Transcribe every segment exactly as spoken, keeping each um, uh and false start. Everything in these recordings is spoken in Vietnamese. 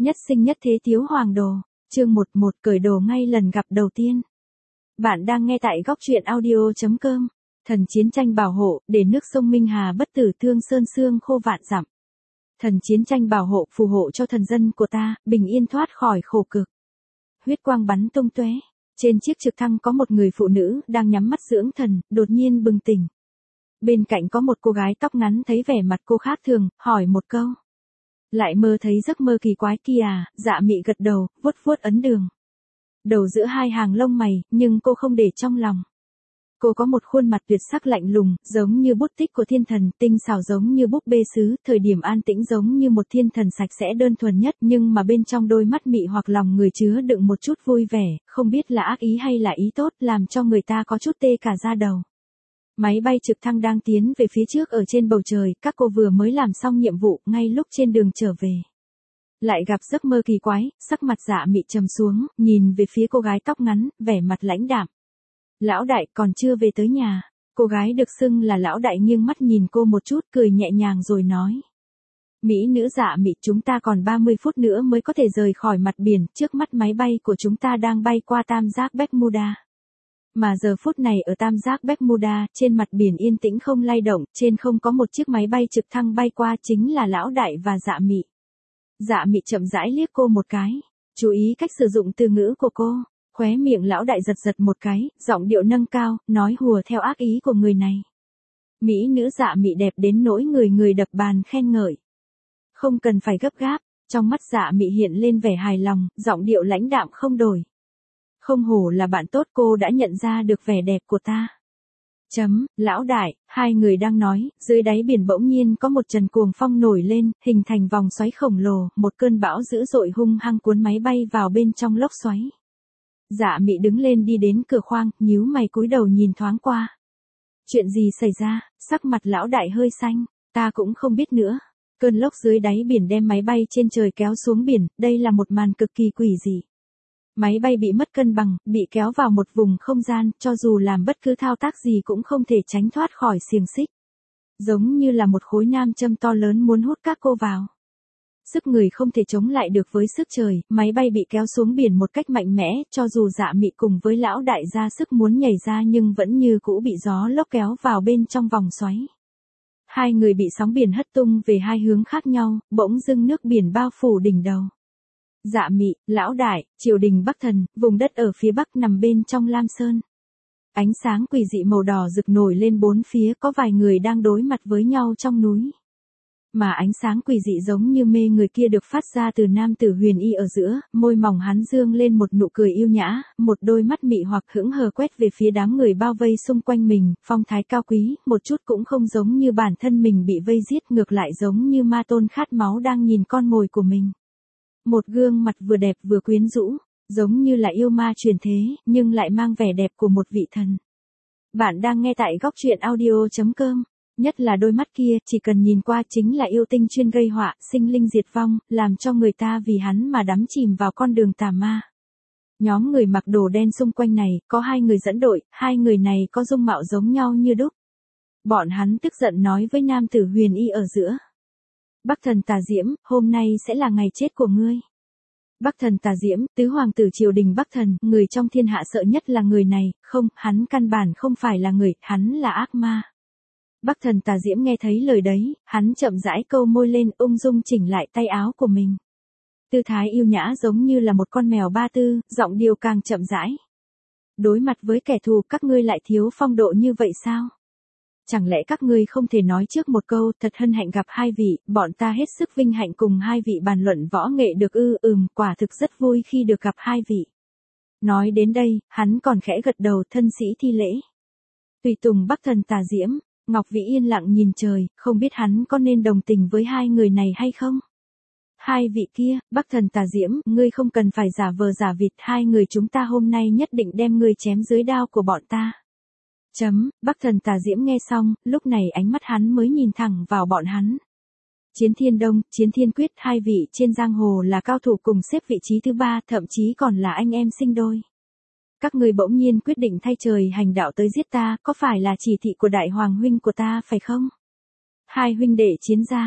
Nhất sinh nhất thế thiếu hoàng đồ. Chương một một cởi đồ ngay lần gặp đầu tiên. Bạn đang nghe tại góc truyện audio chấm com. Thần chiến tranh bảo hộ, để nước sông Minh Hà bất tử thương sơn xương khô vạn dặm. Thần chiến tranh bảo hộ phù hộ cho thần dân của ta, bình yên thoát khỏi khổ cực. Huyết quang bắn tung tóe. Trên chiếc trực thăng có một người phụ nữ đang nhắm mắt dưỡng thần, đột nhiên bừng tỉnh. Bên cạnh có một cô gái tóc ngắn thấy vẻ mặt cô khác thường, hỏi một câu. Lại mơ thấy giấc mơ kỳ quái kia à? Dạ Mị gật đầu, vuốt vuốt ấn đường. Đầu giữa hai hàng lông mày, nhưng cô không để trong lòng. Cô có một khuôn mặt tuyệt sắc lạnh lùng, giống như bút tích của thiên thần, tinh xảo giống như búp bê sứ, thời điểm an tĩnh giống như một thiên thần sạch sẽ đơn thuần nhất, nhưng mà bên trong đôi mắt mị hoặc lòng người chứa đựng một chút vui vẻ, không biết là ác ý hay là ý tốt, làm cho người ta có chút tê cả da đầu. Máy bay trực thăng đang tiến về phía trước ở trên bầu trời, các cô vừa mới làm xong nhiệm vụ, ngay lúc trên đường trở về. Lại gặp giấc mơ kỳ quái, sắc mặt Dạ Mị trầm xuống, nhìn về phía cô gái tóc ngắn, vẻ mặt lãnh đạm. Lão đại còn chưa về tới nhà. Cô gái được xưng là lão đại nghiêng mắt nhìn cô một chút, cười nhẹ nhàng rồi nói. Mỹ nữ Dạ Mị, chúng ta còn ba mươi phút nữa mới có thể rời khỏi mặt biển, trước mắt máy bay của chúng ta đang bay qua tam giác Bermuda. Mà giờ phút này ở tam giác Bermuda, trên mặt biển yên tĩnh không lay động, trên không có một chiếc máy bay trực thăng bay qua, chính là lão đại và Dạ Mị. Dạ Mị chậm rãi liếc cô một cái, chú ý cách sử dụng từ ngữ của cô, khóe miệng lão đại giật giật một cái, giọng điệu nâng cao, nói hùa theo ác ý của người này. Mỹ nữ Dạ Mị đẹp đến nỗi người người đập bàn khen ngợi. Không cần phải gấp gáp, trong mắt Dạ Mị hiện lên vẻ hài lòng, giọng điệu lãnh đạm không đổi. Không hổ là bạn tốt, cô đã nhận ra được vẻ đẹp của ta. Chấm, lão đại, hai người đang nói, dưới đáy biển bỗng nhiên có một trận cuồng phong nổi lên, hình thành vòng xoáy khổng lồ, một cơn bão dữ dội hung hăng cuốn máy bay vào bên trong lốc xoáy. Dạ Mị đứng lên đi đến cửa khoang, nhíu mày cúi đầu nhìn thoáng qua. Chuyện gì xảy ra? Sắc mặt lão đại hơi xanh, ta cũng không biết nữa. Cơn lốc dưới đáy biển đem máy bay trên trời kéo xuống biển, đây là một màn cực kỳ quỷ dị. Máy bay bị mất cân bằng, bị kéo vào một vùng không gian, cho dù làm bất cứ thao tác gì cũng không thể tránh thoát khỏi xiềng xích. Giống như là một khối nam châm to lớn muốn hút các cô vào. Sức người không thể chống lại được với sức trời, máy bay bị kéo xuống biển một cách mạnh mẽ, cho dù Dạ Mị cùng với lão đại ra sức muốn nhảy ra nhưng vẫn như cũ bị gió lốc kéo vào bên trong vòng xoáy. Hai người bị sóng biển hất tung về hai hướng khác nhau, bỗng dưng nước biển bao phủ đỉnh đầu. Dạ Mị, lão đại, triều đình Bắc Thần, vùng đất ở phía bắc nằm bên trong Lam Sơn. Ánh sáng quỷ dị màu đỏ rực nổi lên bốn phía, có vài người đang đối mặt với nhau trong núi. Mà ánh sáng quỷ dị giống như mê người kia được phát ra từ nam tử huyền y ở giữa, môi mỏng hắn dương lên một nụ cười yêu nhã, một đôi mắt mị hoặc hững hờ quét về phía đám người bao vây xung quanh mình, phong thái cao quý, một chút cũng không giống như bản thân mình bị vây giết, ngược lại giống như ma tôn khát máu đang nhìn con mồi của mình. Một gương mặt vừa đẹp vừa quyến rũ, giống như là yêu ma truyền thế, nhưng lại mang vẻ đẹp của một vị thần. Bạn đang nghe tại góc truyện audio chấm com. Nhất là đôi mắt kia, chỉ cần nhìn qua chính là yêu tinh chuyên gây họa, sinh linh diệt vong, làm cho người ta vì hắn mà đắm chìm vào con đường tà ma. Nhóm người mặc đồ đen xung quanh này, có hai người dẫn đội, hai người này có dung mạo giống nhau như đúc. Bọn hắn tức giận nói với nam tử huyền y ở giữa. Bắc thần Tà Diễm, hôm nay sẽ là ngày chết của ngươi. Bắc thần Tà Diễm, tứ hoàng tử triều đình Bắc thần, người trong thiên hạ sợ nhất là người này, không, hắn căn bản không phải là người, hắn là ác ma. Bắc thần Tà Diễm nghe thấy lời đấy, hắn chậm rãi câu môi lên, ung dung chỉnh lại tay áo của mình. Tư thái yêu nhã giống như là một con mèo ba tư, giọng điệu càng chậm rãi. Đối mặt với kẻ thù các ngươi lại thiếu phong độ như vậy sao? Chẳng lẽ các ngươi không thể nói trước một câu, thật hân hạnh gặp hai vị, bọn ta hết sức vinh hạnh cùng hai vị bàn luận võ nghệ được ư, ừm, quả thực rất vui khi được gặp hai vị. Nói đến đây, hắn còn khẽ gật đầu, thân sĩ thi lễ. Tùy tùng Bắc thần Tà Diễm, Ngọc Vĩ yên lặng nhìn trời, không biết hắn có nên đồng tình với hai người này hay không? Hai vị kia, Bắc thần Tà Diễm, ngươi không cần phải giả vờ giả vịt, hai người chúng ta hôm nay nhất định đem ngươi chém dưới đao của bọn ta. Chấm, Bắc thần Tà Diễm nghe xong, lúc này ánh mắt hắn mới nhìn thẳng vào bọn hắn. Chiến Thiên Đông, Chiến Thiên Quyết, hai vị trên giang hồ là cao thủ cùng xếp vị trí thứ ba, thậm chí còn là anh em sinh đôi. Các ngươi bỗng nhiên quyết định thay trời hành đạo tới giết ta, có phải là chỉ thị của đại hoàng huynh của ta phải không? Hai huynh đệ chiến gia,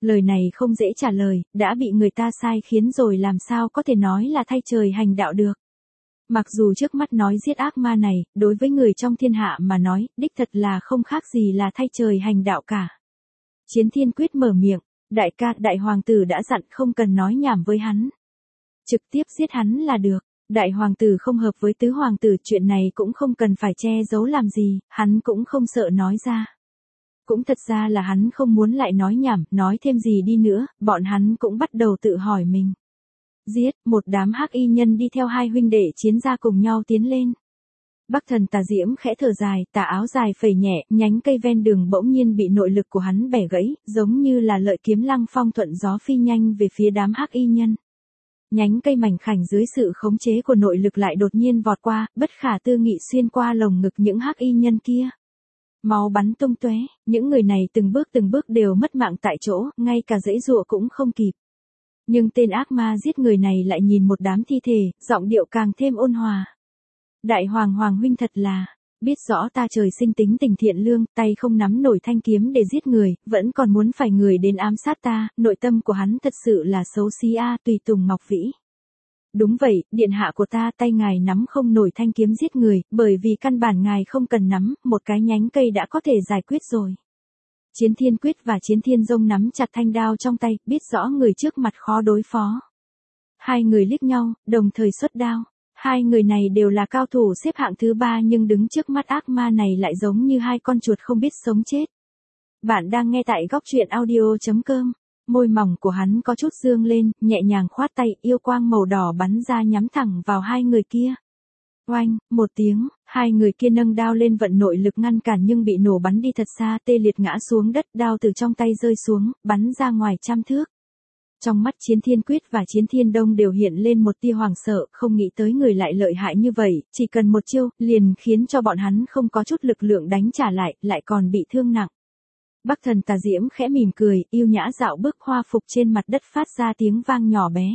Lời này không dễ trả lời, đã bị người ta sai khiến rồi làm sao có thể nói là thay trời hành đạo được. Mặc dù trước mắt nói giết ác ma này, đối với người trong thiên hạ mà nói, đích thật là không khác gì là thay trời hành đạo cả. Chiến Thiên Quyết mở miệng, đại ca, đại hoàng tử đã dặn không cần nói nhảm với hắn. Trực tiếp giết hắn là được. Đại hoàng tử không hợp với tứ hoàng tử, chuyện này cũng không cần phải che giấu làm gì, hắn cũng không sợ nói ra. Cũng thật ra là hắn không muốn lại nói nhảm, nói thêm gì đi nữa, bọn hắn cũng bắt đầu tự hỏi mình. Giết, một đám hắc y nhân đi theo hai huynh đệ chiến ra cùng nhau tiến lên. Bắc Thần Tà Diễm khẽ thở dài, tà áo dài phẩy nhẹ, nhánh cây ven đường bỗng nhiên bị nội lực của hắn bẻ gãy, giống như là lợi kiếm lăng phong thuận gió phi nhanh về phía đám hắc y nhân. Nhánh cây mảnh khảnh dưới sự khống chế của nội lực lại đột nhiên vọt qua, bất khả tư nghị xuyên qua lồng ngực những hắc y nhân kia. Máu bắn tung tóe, những người này từng bước từng bước đều mất mạng tại chỗ, ngay cả giãy giụa cũng không kịp. Nhưng tên ác ma giết người này lại nhìn một đám thi thể, giọng điệu càng thêm ôn hòa. Đại hoàng hoàng huynh thật là, biết rõ ta trời sinh tính tình thiện lương, tay không nắm nổi thanh kiếm để giết người, vẫn còn muốn phải người đến ám sát ta, nội tâm của hắn thật sự là xấu xí a, tùy tùng Ngọc Vĩ. Đúng vậy, điện hạ của ta, tay ngài nắm không nổi thanh kiếm giết người, bởi vì căn bản ngài không cần nắm, một cái nhánh cây đã có thể giải quyết rồi. Chiến Thiên Quyết và Chiến Thiên Dông nắm chặt thanh đao trong tay, biết rõ người trước mặt khó đối phó. Hai người liếc nhau, đồng thời xuất đao. Hai người này đều là cao thủ xếp hạng thứ ba nhưng đứng trước mắt ác ma này lại giống như hai con chuột không biết sống chết. Bạn đang nghe tại góc truyện audio chấm com. Môi mỏng của hắn có chút dương lên, nhẹ nhàng khoát tay, yêu quang màu đỏ bắn ra nhắm thẳng vào hai người kia. Oanh, một tiếng, hai người kia nâng đao lên vận nội lực ngăn cản nhưng bị nổ bắn đi thật xa, tê liệt ngã xuống đất, đao từ trong tay rơi xuống, bắn ra ngoài trăm thước. Trong mắt Chiến Thiên Quyết và Chiến Thiên Đông đều hiện lên một tia hoảng sợ, không nghĩ tới người lại lợi hại như vậy, chỉ cần một chiêu, liền khiến cho bọn hắn không có chút lực lượng đánh trả lại, lại còn bị thương nặng. Bắc Thần Tà Diễm khẽ mỉm cười, yêu nhã dạo bước hoa phục trên mặt đất phát ra tiếng vang nhỏ bé.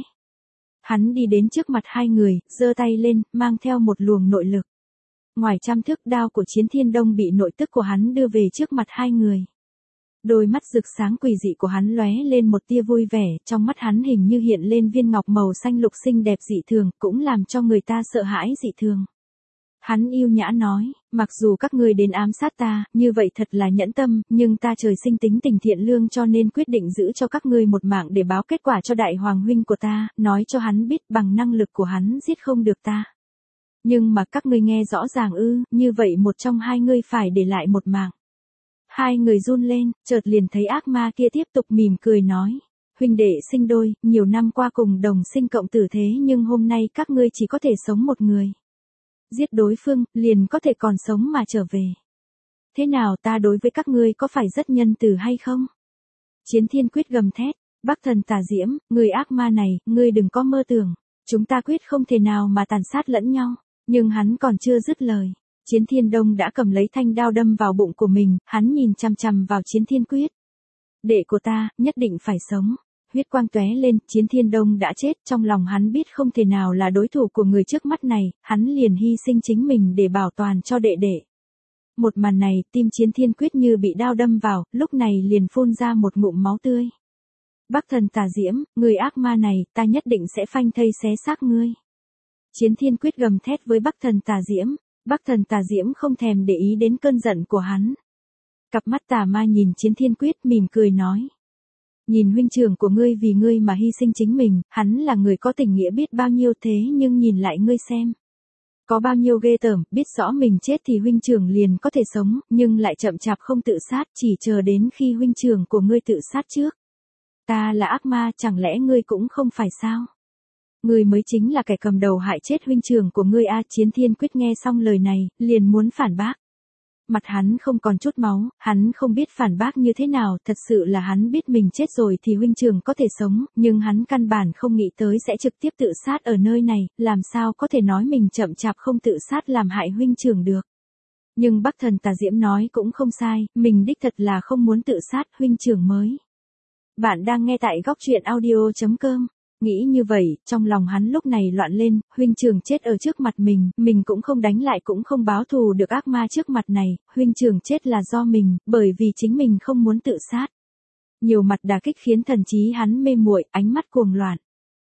Hắn đi đến trước mặt hai người, giơ tay lên, mang theo một luồng nội lực. Ngoài trăm thước, đao của Chiến Thiên Đông bị nội tức của hắn đưa về trước mặt hai người. Đôi mắt rực sáng quỷ dị của hắn lóe lên một tia vui vẻ, trong mắt hắn hình như hiện lên viên ngọc màu xanh lục xinh đẹp dị thường, cũng làm cho người ta sợ hãi dị thường. Hắn yêu nhã nói, mặc dù các ngươi đến ám sát ta, như vậy thật là nhẫn tâm, nhưng ta trời sinh tính tình thiện lương cho nên quyết định giữ cho các ngươi một mạng để báo kết quả cho đại hoàng huynh của ta, nói cho hắn biết bằng năng lực của hắn giết không được ta. Nhưng mà các ngươi nghe rõ ràng ư, như vậy một trong hai ngươi phải để lại một mạng. Hai người run lên, chợt liền thấy ác ma kia tiếp tục mỉm cười nói. Huynh đệ sinh đôi, nhiều năm qua cùng đồng sinh cộng tử thế nhưng hôm nay các ngươi chỉ có thể sống một người. Giết đối phương, liền có thể còn sống mà trở về. Thế nào, ta đối với các ngươi có phải rất nhân từ hay không? Chiến Thiên Quyết gầm thét, Bắc Thần Tà Diễm, người ác ma này, ngươi đừng có mơ tưởng. Chúng ta quyết không thể nào mà tàn sát lẫn nhau. Nhưng hắn còn chưa dứt lời. Chiến Thiên Đông đã cầm lấy thanh đao đâm vào bụng của mình, hắn nhìn chằm chằm vào Chiến Thiên Quyết. Đệ của ta, nhất định phải sống. Huyết quang tóe lên, Chiến Thiên Đông đã chết, trong lòng hắn biết không thể nào là đối thủ của người trước mắt này, hắn liền hy sinh chính mình để bảo toàn cho đệ đệ. Một màn này, tim Chiến Thiên Quyết như bị đao đâm vào, lúc này liền phun ra một ngụm máu tươi. Bắc Thần Tà Diễm, người ác ma này, ta nhất định sẽ phanh thây xé xác ngươi. Chiến Thiên Quyết gầm thét với Bắc Thần Tà Diễm. Bắc Thần Tà Diễm không thèm để ý đến cơn giận của hắn. Cặp mắt tà ma nhìn Chiến Thiên Quyết mỉm cười nói. Nhìn huynh trưởng của ngươi vì ngươi mà hy sinh chính mình, hắn là người có tình nghĩa biết bao nhiêu thế nhưng nhìn lại ngươi xem. Có bao nhiêu ghê tởm, biết rõ mình chết thì huynh trưởng liền có thể sống, nhưng lại chậm chạp không tự sát, chỉ chờ đến khi huynh trưởng của ngươi tự sát trước. Ta là ác ma, chẳng lẽ ngươi cũng không phải sao? Ngươi mới chính là kẻ cầm đầu hại chết huynh trưởng của ngươi a. Chiến Thiên Quyết nghe xong lời này, liền muốn phản bác. Mặt hắn không còn chút máu, hắn không biết phản bác như thế nào, thật sự là hắn biết mình chết rồi thì huynh trưởng có thể sống, nhưng hắn căn bản không nghĩ tới sẽ trực tiếp tự sát ở nơi này, làm sao có thể nói mình chậm chạp không tự sát làm hại huynh trưởng được. Nhưng Bắc Thần Tà Diễm nói cũng không sai, mình đích thật là không muốn tự sát, huynh trưởng mới. Bạn đang nghe tại góc truyện audio chấm com. Nghĩ như vậy, trong lòng hắn lúc này loạn lên, huynh trưởng chết ở trước mặt mình, mình cũng không đánh lại cũng không báo thù được ác ma trước mặt này, huynh trưởng chết là do mình, bởi vì chính mình không muốn tự sát. Nhiều mặt đả kích khiến thần trí hắn mê muội, ánh mắt cuồng loạn.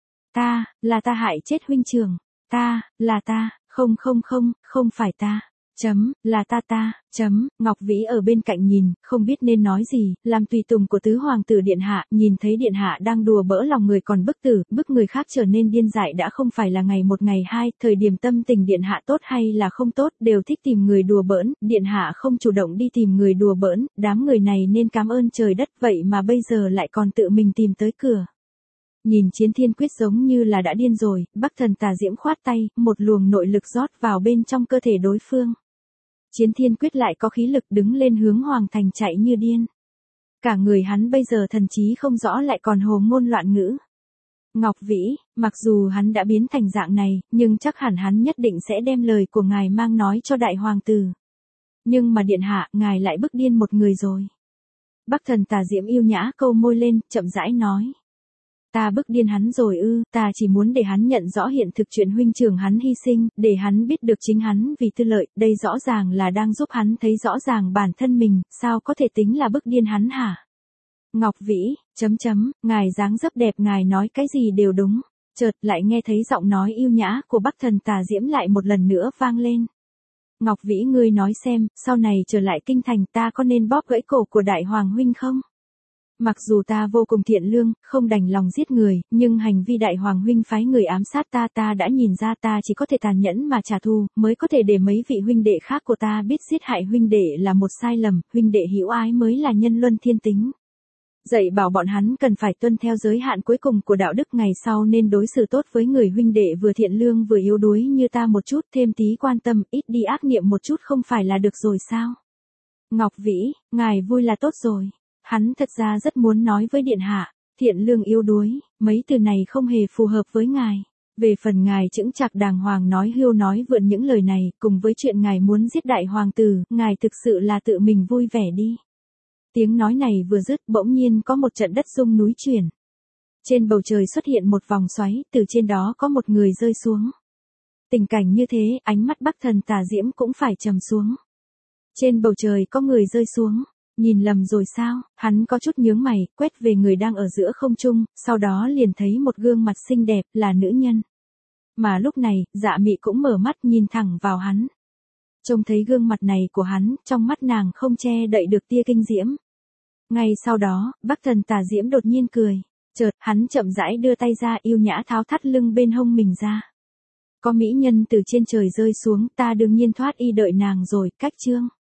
Ta, là ta hại chết huynh trưởng. Ta, là ta, không không không, không phải ta. Chấm, là ta ta, chấm, Ngọc Vĩ ở bên cạnh nhìn, không biết nên nói gì, làm tùy tùng của tứ hoàng tử điện hạ, nhìn thấy điện hạ đang đùa bỡ lòng người còn bức tử, bức người khác trở nên điên dại đã không phải là ngày một ngày hai, thời điểm tâm tình điện hạ tốt hay là không tốt, đều thích tìm người đùa bỡn, điện hạ không chủ động đi tìm người đùa bỡn, đám người này nên cảm ơn trời đất, vậy mà bây giờ lại còn tự mình tìm tới cửa. Nhìn Chiến Thiên Quyết giống như là đã điên rồi, Bắc Thần Tà Diễm khoát tay, một luồng nội lực rót vào bên trong cơ thể đối phương. Chiến Thiên Quyết lại có khí lực đứng lên hướng Hoàng Thành chạy như điên. Cả người hắn bây giờ thần trí không rõ lại còn hồ ngôn loạn ngữ. Ngọc Vĩ, mặc dù hắn đã biến thành dạng này, nhưng chắc hẳn hắn nhất định sẽ đem lời của ngài mang nói cho đại hoàng tử. Nhưng mà điện hạ, ngài lại bức điên một người rồi. Bắc Thần Tà Diễm yêu nhã câu môi lên, chậm rãi nói. Ta bức điên hắn rồi ư, ta chỉ muốn để hắn nhận rõ hiện thực chuyện huynh trưởng hắn hy sinh, để hắn biết được chính hắn vì tư lợi, đây rõ ràng là đang giúp hắn thấy rõ ràng bản thân mình, sao có thể tính là bức điên hắn hả? Ngọc Vĩ, chấm chấm, ngài dáng dấp đẹp ngài nói cái gì đều đúng, chợt lại nghe thấy giọng nói yêu nhã của Bắc Thần Tà Diễm lại một lần nữa vang lên. Ngọc Vĩ ngươi nói xem, sau này trở lại kinh thành ta có nên bóp gãy cổ của đại hoàng huynh không? Mặc dù ta vô cùng thiện lương, không đành lòng giết người, nhưng hành vi đại hoàng huynh phái người ám sát ta ta đã nhìn ra ta chỉ có thể tàn nhẫn mà trả thù, mới có thể để mấy vị huynh đệ khác của ta biết giết hại huynh đệ là một sai lầm, huynh đệ hữu ái mới là nhân luân thiên tính. Dạy bảo bọn hắn cần phải tuân theo giới hạn cuối cùng của đạo đức ngày sau nên đối xử tốt với người huynh đệ vừa thiện lương vừa yếu đuối như ta một chút, thêm tí quan tâm, ít đi ác niệm một chút không phải là được rồi sao? Ngọc Vĩ, ngài vui là tốt rồi. Hắn thật ra rất muốn nói với điện hạ, thiện lương yếu đuối, mấy từ này không hề phù hợp với ngài. Về phần ngài chững chạc đàng hoàng nói hưu nói vượn những lời này, cùng với chuyện ngài muốn giết đại hoàng tử, ngài thực sự là tự mình vui vẻ đi. Tiếng nói này vừa dứt, bỗng nhiên có một trận đất rung núi chuyển. Trên bầu trời xuất hiện một vòng xoáy, từ trên đó có một người rơi xuống. Tình cảnh như thế, ánh mắt Bắc Thần Tà Diễm cũng phải trầm xuống. Trên bầu trời có người rơi xuống. Nhìn lầm rồi sao, hắn có chút nhướng mày, quét về người đang ở giữa không trung, sau đó liền thấy một gương mặt xinh đẹp, là nữ nhân. Mà lúc này, Dạ Mị cũng mở mắt nhìn thẳng vào hắn. Trông thấy gương mặt này của hắn, trong mắt nàng không che đậy được tia kinh diễm. Ngay sau đó, Bắc Thần Tà Diễm đột nhiên cười. Chợt, hắn chậm rãi đưa tay ra yêu nhã tháo thắt lưng bên hông mình ra. Có mỹ nhân từ trên trời rơi xuống, ta đương nhiên thoát y đợi nàng rồi, cách chương.